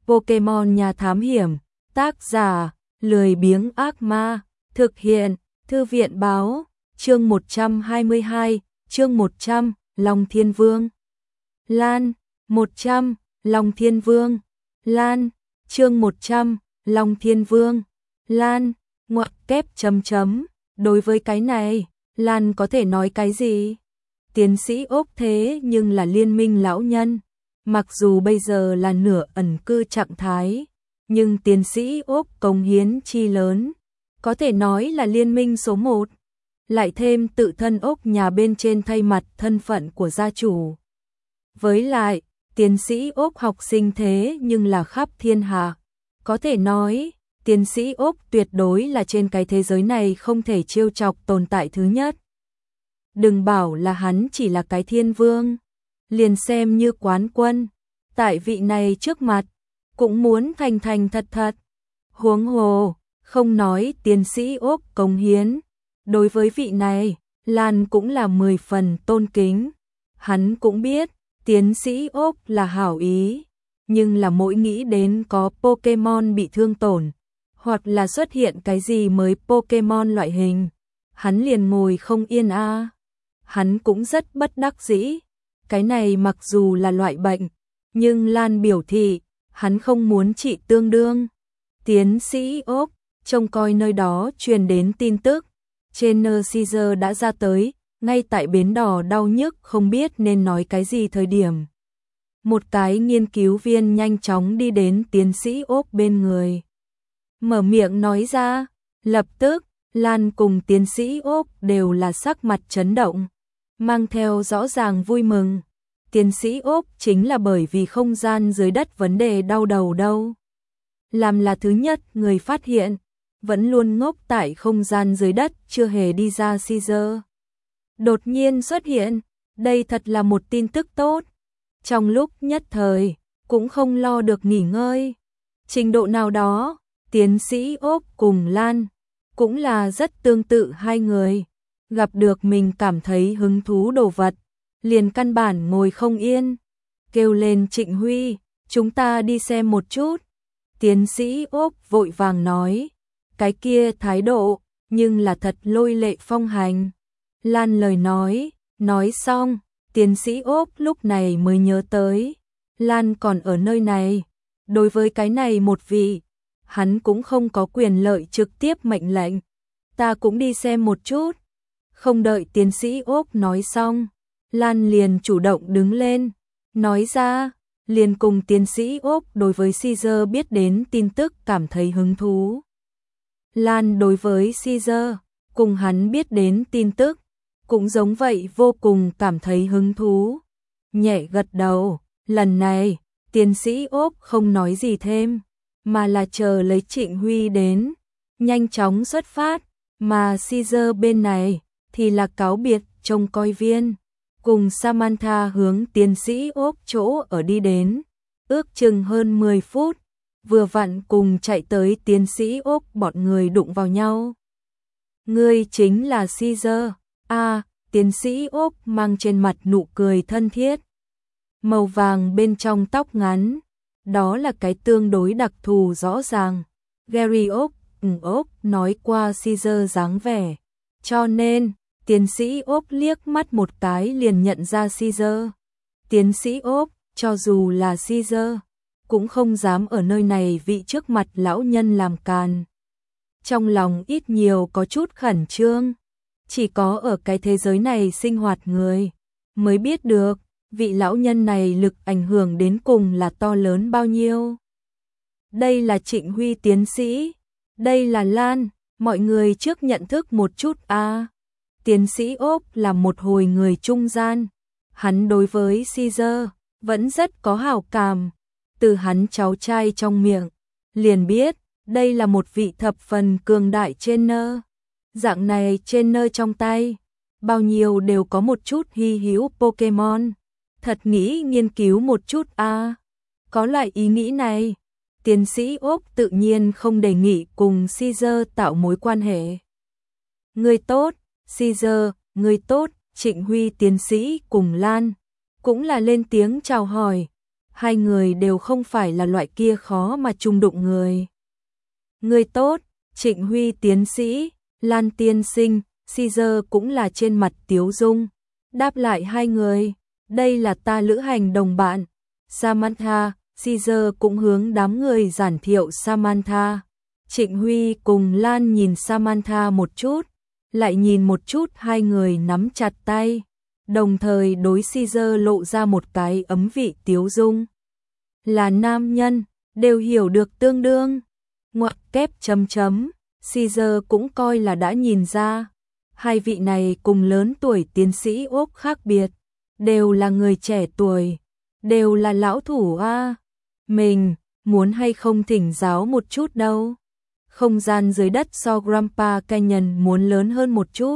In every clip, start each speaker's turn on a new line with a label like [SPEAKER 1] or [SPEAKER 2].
[SPEAKER 1] Pokemon nhà thám hiểm, tác giả, lười biếng ác ma, thực hiện, thư viện báo, chương 122, chương 100, Long Thiên Vương. Lan, 100, Long Thiên Vương. Lan, chương 100, Long Thiên Vương. Lan, ngoặc kép chấm chấm, đối với cái này, Lan có thể nói cái gì? Tiến sĩ Úc thế nhưng là liên minh lão nhân. Mặc dù bây giờ là nửa ẩn cư trạng thái, nhưng tiến sĩ Úc cống hiến chi lớn, có thể nói là liên minh số 1. Lại thêm tự thân Úc nhà bên trên thay mặt thân phận của gia chủ. Với lại, tiến sĩ Úc học sinh thế nhưng là khắp thiên hạ. Có thể nói, tiến sĩ Úc tuyệt đối là trên cái thế giới này không thể trêu chọc tồn tại thứ nhất. Đừng bảo là hắn chỉ là cái thiên vương, liền xem như quán quân, tại vị này trước mặt, cũng muốn thành thành thật thật. Huống hồ, không nói tiến sĩ Úc cống hiến, đối với vị này, Lan cũng là 10 phần tôn kính. Hắn cũng biết, tiến sĩ Úc là hảo ý, nhưng là mỗi nghĩ đến có Pokemon bị thương tổn, hoặc là xuất hiện cái gì mới Pokemon loại hình, hắn liền ngồi không yên a. Hắn cũng rất bất đắc dĩ. Cái này mặc dù là loại bệnh, nhưng Lan biểu thị, hắn không muốn trị tương đương. Tiến sĩ Úc, trông coi nơi đó truyền đến tin tức. Trainer Caesar đã ra tới, ngay tại bến đò đau nhức không biết nên nói cái gì thời điểm. Một cái nghiên cứu viên nhanh chóng đi đến tiến sĩ Úc bên người. Mở miệng nói ra, lập tức, Lan cùng tiến sĩ Úc đều là sắc mặt chấn động, mang theo rõ ràng vui mừng. Tiến sĩ Úc chính là bởi vì không gian dưới đất vấn đề đau đầu đâu. Làm là thứ nhất người phát hiện, vẫn luôn ngốc tại không gian dưới đất chưa hề đi ra Caesar. Đột nhiên xuất hiện, đây thật là một tin tức tốt. Trong lúc nhất thời, cũng không lo được nghỉ ngơi. Trình độ nào đó, tiến sĩ Úc cùng Lan, cũng là rất tương tự hai người. Gặp được mình cảm thấy hứng thú đồ vật, liền căn bản ngồi không yên. Kêu lên Trịnh Huy, chúng ta đi xem một chút. Tiến sĩ Úc vội vàng nói, cái kia thái độ, nhưng là thật lôi lệ phong hành. Lan lời nói xong, tiến sĩ Úc lúc này mới nhớ tới. Lan còn ở nơi này, đối với cái này một vị, hắn cũng không có quyền lợi trực tiếp mệnh lệnh. Ta cũng đi xem một chút. Không đợi tiến sĩ Úc nói xong, Lan liền chủ động đứng lên, nói ra, liền cùng tiến sĩ Úc đối với Caesar biết đến tin tức cảm thấy hứng thú. Lan đối với Caesar, cùng hắn biết đến tin tức, cũng giống vậy vô cùng cảm thấy hứng thú. Nhẹ gật đầu, lần này, tiến sĩ Úc không nói gì thêm, mà là chờ lấy Trịnh Huy đến, nhanh chóng xuất phát, mà Caesar bên này, thì là cáo biệt trông coi viên, cùng Samantha hướng tiến sĩ Úc chỗ ở đi đến, ước chừng hơn 10 phút, vừa vặn cùng chạy tới tiến sĩ Úc bọn người đụng vào nhau. Ngươi chính là Caesar, tiến sĩ Úc mang trên mặt nụ cười thân thiết. Màu vàng bên trong tóc ngắn, đó là cái tương đối đặc thù rõ ràng. Gary Úc nói qua Caesar dáng vẻ, cho nên tiến sĩ Úc liếc mắt một cái liền nhận ra Caesar. Tiến sĩ Úc, cho dù là Caesar, cũng không dám ở nơi này vị trước mặt lão nhân làm càn. Trong lòng ít nhiều có chút khẩn trương, chỉ có ở cái thế giới này sinh hoạt người, mới biết được, vị lão nhân này lực ảnh hưởng đến cùng là to lớn bao nhiêu. Đây là Trịnh Huy tiến sĩ, đây là Lan, mọi người trước nhận thức một chút a. Tiến sĩ Úc là một hồi người trung gian, hắn đối với Caesar vẫn rất có hảo cảm, từ hắn cháu trai trong miệng, liền biết, đây là một vị thập phần cường đại trainer. Dạng này trainer trong tay, bao nhiêu đều có một chút hy hữu Pokemon, thật nghĩ nghiên cứu một chút a. Có loại ý nghĩ này, tiến sĩ Úc tự nhiên không đề nghị cùng Caesar tạo mối quan hệ. Người tốt, Caesar, người tốt, Trịnh Huy tiến sĩ cùng Lan, cũng là lên tiếng chào hỏi, hai người đều không phải là loại kia khó mà chung đụng người. Người tốt, Trịnh Huy tiến sĩ, Lan tiên sinh, Caesar cũng là trên mặt tiếu dung. Đáp lại hai người, đây là ta lữ hành đồng bạn, Samantha. Caesar cũng hướng đám người giản thiệu Samantha. Trịnh Huy cùng Lan nhìn Samantha một chút, lại nhìn một chút hai người nắm chặt tay, đồng thời đối Caesar lộ ra một cái ấm vị tiếu dung. Là nam nhân, đều hiểu được tương đương. Ngoặc kép chấm chấm, Caesar cũng coi là đã nhìn ra. Hai vị này cùng lớn tuổi tiến sĩ Úc khác biệt, đều là người trẻ tuổi, đều là lão thủ a. Mình, muốn hay không thỉnh giáo một chút đâu. Không gian dưới đất so Grandpa Canyon muốn lớn hơn một chút.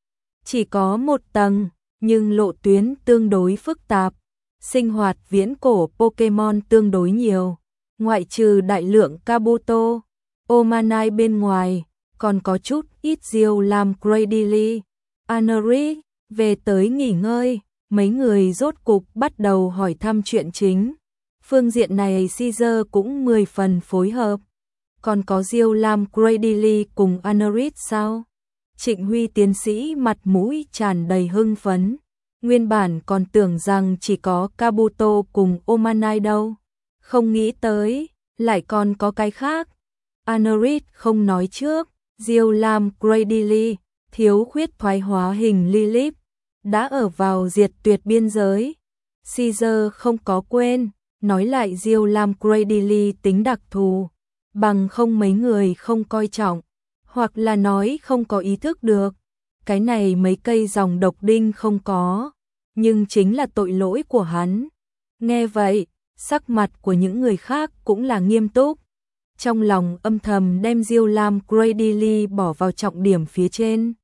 [SPEAKER 1] Chỉ có một tầng, nhưng lộ tuyến tương đối phức tạp. Sinh hoạt viễn cổ Pokemon tương đối nhiều. Ngoại trừ đại lượng Kabuto, Omanai bên ngoài, còn có chút ít diêu làm Cradily, Anery. Về tới nghỉ ngơi, mấy người rốt cục bắt đầu hỏi thăm chuyện chính. Phương diện này Caesar cũng 10 phần phối hợp. Còn có diêu làm Cradily cùng Anerit sao? Trịnh Huy tiến sĩ mặt mũi tràn đầy hưng phấn. Nguyên bản còn tưởng rằng chỉ có Kabuto cùng Omanai đâu. Không nghĩ tới, lại còn có cái khác. Anerit không nói trước, diêu làm Cradily, thiếu khuyết thoái hóa hình Lilith, đã ở vào diệt tuyệt biên giới. Caesar không có quên, nói lại diêu làm Cradily tính đặc thù, bằng không mấy người không coi trọng, hoặc là nói không có ý thức được. Cái này mấy cây dòng độc đinh không có, nhưng chính là tội lỗi của hắn. Nghe vậy, sắc mặt của những người khác cũng là nghiêm túc. Trong lòng âm thầm đem diêu làm Cradily bỏ vào trọng điểm phía trên.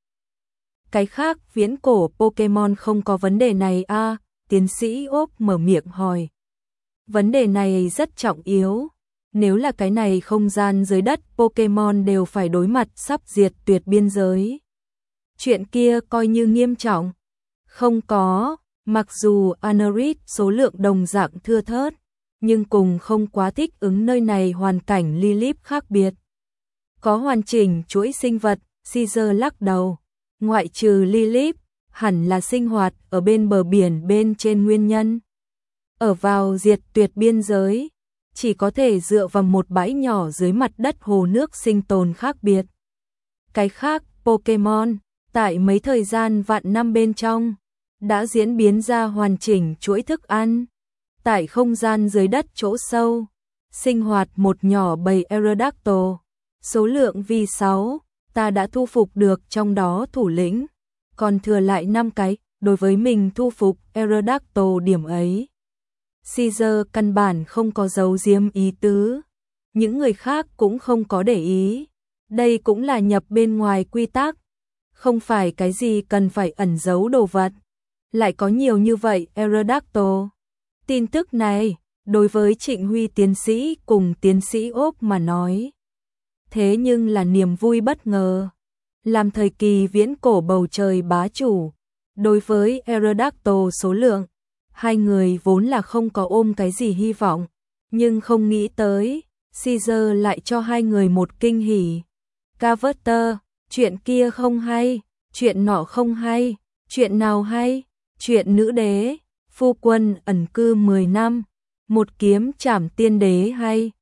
[SPEAKER 1] Cái khác viễn cổ Pokemon không có vấn đề này a. Tiến sĩ Úc mở miệng hỏi. Vấn đề này rất trọng yếu. Nếu là cái này không gian dưới đất Pokemon đều phải đối mặt sắp diệt tuyệt biên giới. Chuyện kia coi như nghiêm trọng. Không có, mặc dù Anerit số lượng đồng dạng thưa thớt, nhưng cùng không quá thích ứng nơi này hoàn cảnh Lilith khác biệt. Có hoàn chỉnh chuỗi sinh vật, Caesar lắc đầu. Ngoại trừ Lilith, hẳn là sinh hoạt ở bên bờ biển bên trên nguyên nhân. Ở vào diệt tuyệt biên giới, chỉ có thể dựa vào một bãi nhỏ dưới mặt đất hồ nước sinh tồn khác biệt. Cái khác, Pokemon, tại mấy thời gian vạn năm bên trong, đã diễn biến ra hoàn chỉnh chuỗi thức ăn. Tại không gian dưới đất chỗ sâu, sinh hoạt một nhỏ bầy Aerodactyl, số lượng vi 6, ta đã thu phục được trong đó thủ lĩnh, còn thừa lại 5 cái, đối với mình thu phục Aerodactyl điểm ấy. Caesar căn bản không có giấu giếm ý tứ, những người khác cũng không có để ý. Đây cũng là nhập bên ngoài quy tắc, không phải cái gì cần phải ẩn giấu đồ vật. Lại có nhiều như vậy Aerodactyl. Tin tức này, đối với Trịnh Huy tiến sĩ cùng tiến sĩ Úc mà nói, thế nhưng là niềm vui bất ngờ. Làm thời kỳ viễn cổ bầu trời bá chủ, đối với Aerodactyl số lượng, hai người vốn là không có ôm cái gì hy vọng, nhưng không nghĩ tới, Caesar lại cho hai người một kinh hỉ. Carver, chuyện kia không hay, chuyện nọ không hay, chuyện nào hay, chuyện nữ đế, phu quân ẩn cư 10 năm, một kiếm trảm tiên đế hay,